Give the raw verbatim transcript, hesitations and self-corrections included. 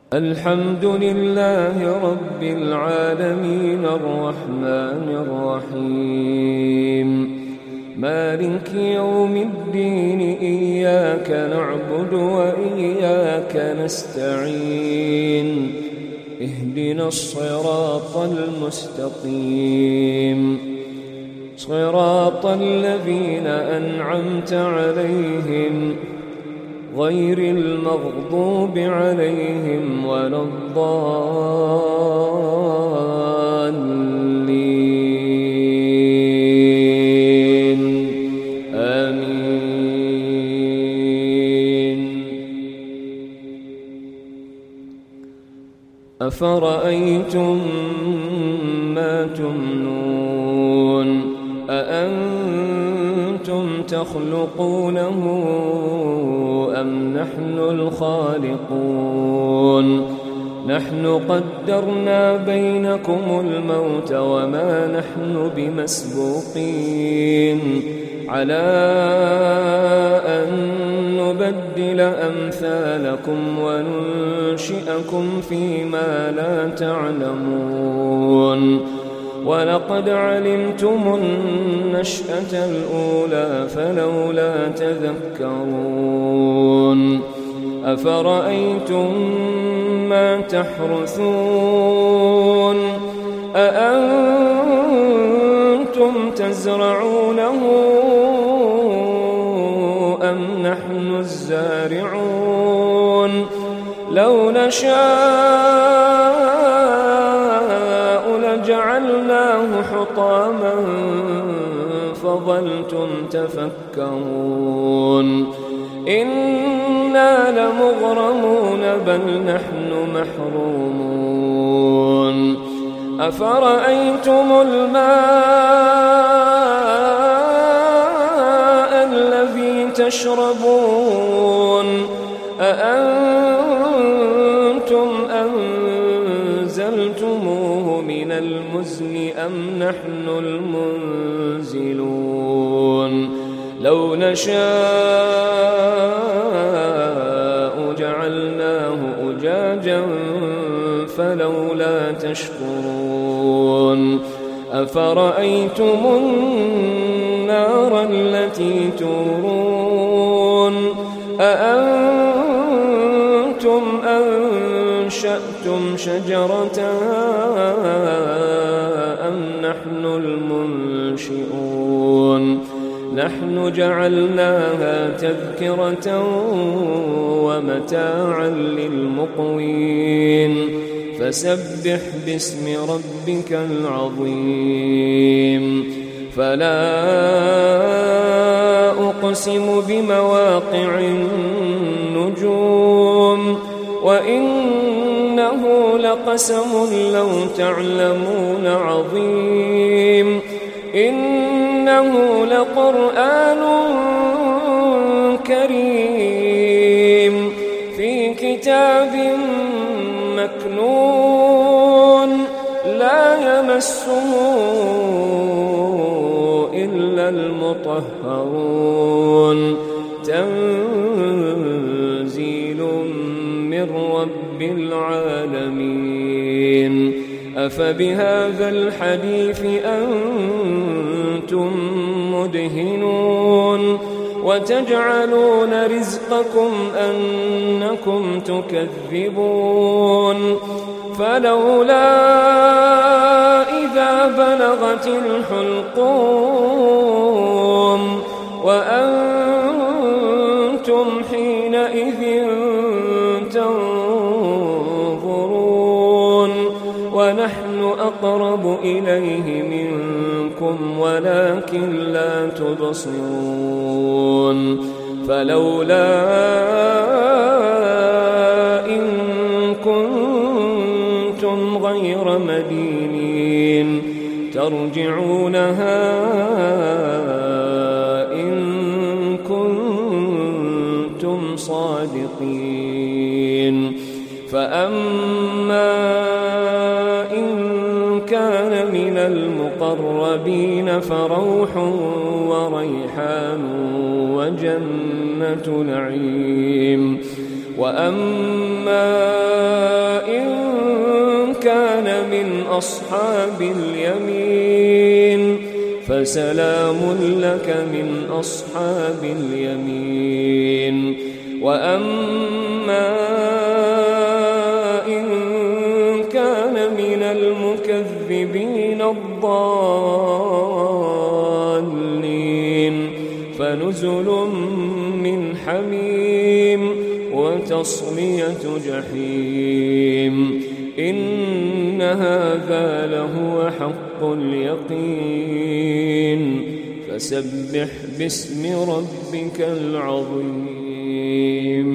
الحمد لله رب العالمين الرحمن الرحيم مالك يوم الدين إياك نعبد وإياك نستعين اهدنا الصراط المستقيم صراط الذين أنعمت عليهم غير المغضوب عليهم ولا الضالين آمين. أفرأيتم ما تمنون أأنتم تخلقونه أم نحن الخالقون نحن قدرنا بينكم الموت وما نحن بمسبوقين على أن نبدل أمثالكم وننشئكم فيما لا تعلمون ولقد علمتم النشأة الأولى فلولا تذكرون أفرأيتم ما تحرثون أأنتم تزرعونه أم نحن الزارعون لو نشاء لجعلناه حطاما فظلتم تفكرون إنا لمغرمون بل نحن محرومون أفرأيتم الماء الذي تشربون أأنتم أنزلتموه من المزن أم نحن المنزلون لو نشاء جعلناه أجاجا فلولا تشكرون أفرأيتم النار التي تورون أأنتم أنشأتم شجرتها أم نحن المنشئون نحن جعلناها تذكرة ومتاعا للمقوين فسبح باسم ربك العظيم فلا أقسم بمواقع النجوم وإنه لقسم لو تعلمون عظيم إنه لقرآن كريم في كتاب مكنون لا يمسه إلا المطهرون تنزيل من رب العالمين أفبهذا الحديث أنتم مدهنون وتجعلون رزقكم أنكم تكذبون فلولا إذا بلغت الحلقوم وأنتم حينئذ تنظرون ونحن أقرب إليه منكم ولكن لا تبصرون فلولا إن كنتم غير مدينين ترجعونها إن كنتم صادقين فأما إن كان من المقربين فروح وريحان وجنة نعيم وأما أصحاب اليمين فسلام لك من أصحاب اليمين وأما إن كان من المكذبين الضالين فنزل من حميم وتصلية جحيم إن هذا لهو حق اليقين فسبح باسم ربك العظيم